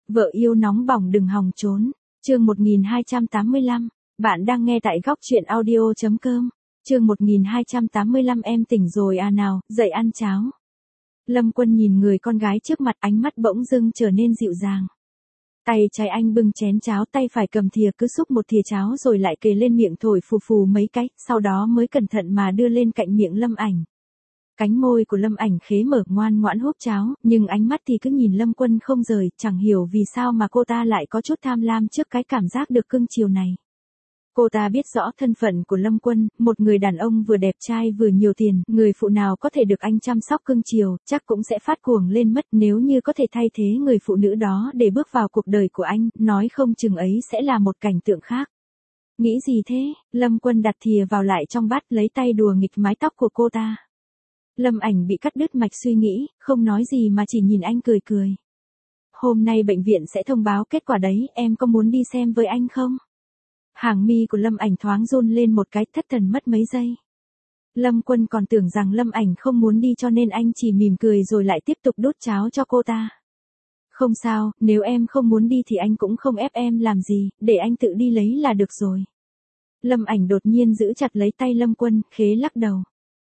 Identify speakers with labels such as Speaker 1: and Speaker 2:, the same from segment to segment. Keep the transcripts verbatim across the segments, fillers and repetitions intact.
Speaker 1: Vợ yêu nóng bỏng đừng hòng trốn. Chương một nghìn hai trăm tám mươi lăm. Bạn đang nghe tại góc truyện audio chấm com. Chương một nghìn hai trăm tám mươi lăm em tỉnh rồi à nào, dậy ăn cháo. Lâm Quân nhìn người con gái trước mặt, ánh mắt bỗng dưng trở nên dịu dàng. Tay trái anh bưng chén cháo, tay phải cầm thìa cứ xúc một thìa cháo rồi lại kề lên miệng thổi phù phù mấy cái, sau đó mới cẩn thận mà đưa lên cạnh miệng Lâm Ảnh. Cánh môi của Lâm Ảnh khế mở ngoan ngoãn húp cháo, nhưng ánh mắt thì cứ nhìn Lâm Quân không rời, chẳng hiểu vì sao mà cô ta lại có chút tham lam trước cái cảm giác được cưng chiều này. Cô ta biết rõ thân phận của Lâm Quân, một người đàn ông vừa đẹp trai vừa nhiều tiền, người phụ nào có thể được anh chăm sóc cưng chiều, chắc cũng sẽ phát cuồng lên mất, nếu như có thể thay thế người phụ nữ đó để bước vào cuộc đời của anh, nói không chừng ấy sẽ là một cảnh tượng khác. Nghĩ gì thế? Lâm Quân đặt thìa vào lại trong bát, lấy tay đùa nghịch mái tóc của cô ta. Lâm Ảnh bị cắt đứt mạch suy nghĩ, không nói gì mà chỉ nhìn anh cười cười. Hôm nay bệnh viện sẽ thông báo kết quả đấy, em có muốn đi xem với anh không? Hàng mi của Lâm Ảnh thoáng run lên một cái, thất thần mất mấy giây. Lâm Quân còn tưởng rằng Lâm Ảnh không muốn đi cho nên anh chỉ mỉm cười rồi lại tiếp tục đút cháo cho cô ta. Không sao, nếu em không muốn đi thì anh cũng không ép em làm gì, để anh tự đi lấy là được rồi. Lâm Ảnh đột nhiên giữ chặt lấy tay Lâm Quân, khế lắc đầu.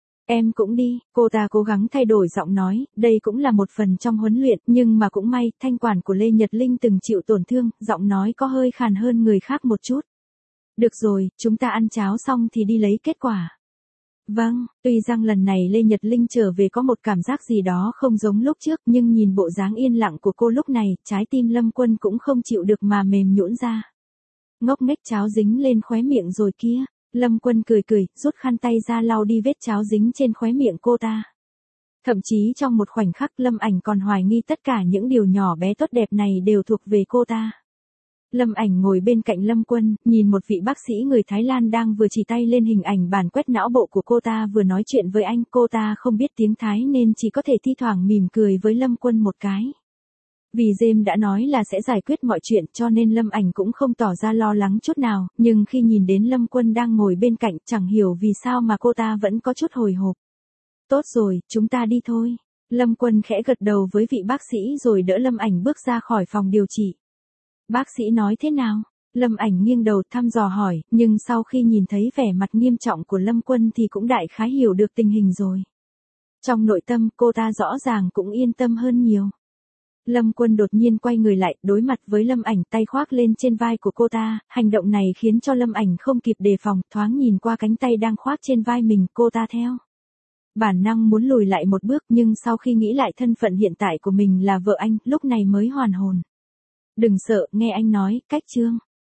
Speaker 1: Em cũng đi, cô ta cố gắng thay đổi giọng nói, đây cũng là một phần trong huấn luyện, nhưng mà cũng may, thanh quản của Lê Nhật Linh từng chịu tổn thương, giọng nói có hơi khàn hơn người khác một chút. Được rồi, chúng ta ăn cháo xong thì đi lấy kết quả. Vâng, tuy rằng lần này Lê Nhật Linh trở về có một cảm giác gì đó không giống lúc trước, nhưng nhìn bộ dáng yên lặng của cô lúc này, trái tim Lâm Quân cũng không chịu được mà mềm nhũn ra. Ngốc nghếch, cháo dính lên khóe miệng rồi kia. Lâm Quân cười cười, rút khăn tay ra lau đi vết cháo dính trên khóe miệng cô ta. Thậm chí trong một khoảnh khắc Lâm Ảnh còn hoài nghi tất cả những điều nhỏ bé tốt đẹp này đều thuộc về cô ta. Lâm Ảnh ngồi bên cạnh Lâm Quân, nhìn một vị bác sĩ người Thái Lan đang vừa chỉ tay lên hình ảnh bản quét não bộ của cô ta vừa nói chuyện với anh. Cô ta không biết tiếng Thái nên chỉ có thể thi thoảng mỉm cười với Lâm Quân một cái. Vì James đã nói là sẽ giải quyết mọi chuyện cho nên Lâm Ảnh cũng không tỏ ra lo lắng chút nào, nhưng khi nhìn đến Lâm Quân đang ngồi bên cạnh chẳng hiểu vì sao mà cô ta vẫn có chút hồi hộp. Tốt rồi, chúng ta đi thôi. Lâm Quân khẽ gật đầu với vị bác sĩ rồi đỡ Lâm Ảnh bước ra khỏi phòng điều trị. Bác sĩ nói thế nào? Lâm Ảnh nghiêng đầu thăm dò hỏi, nhưng sau khi nhìn thấy vẻ mặt nghiêm trọng của Lâm Quân thì cũng đại khái hiểu được tình hình rồi. Trong nội tâm cô ta rõ ràng cũng yên tâm hơn nhiều. Lâm Quân đột nhiên quay người lại, đối mặt với Lâm Ảnh, tay khoác lên trên vai của cô ta, hành động này khiến cho Lâm Ảnh không kịp đề phòng, thoáng nhìn qua cánh tay đang khoác trên vai mình, cô ta theo bản năng muốn lùi lại một bước, nhưng sau khi nghĩ lại thân phận hiện tại của mình là vợ anh, lúc này mới hoàn hồn. Đừng sợ, nghe anh nói, cách chương.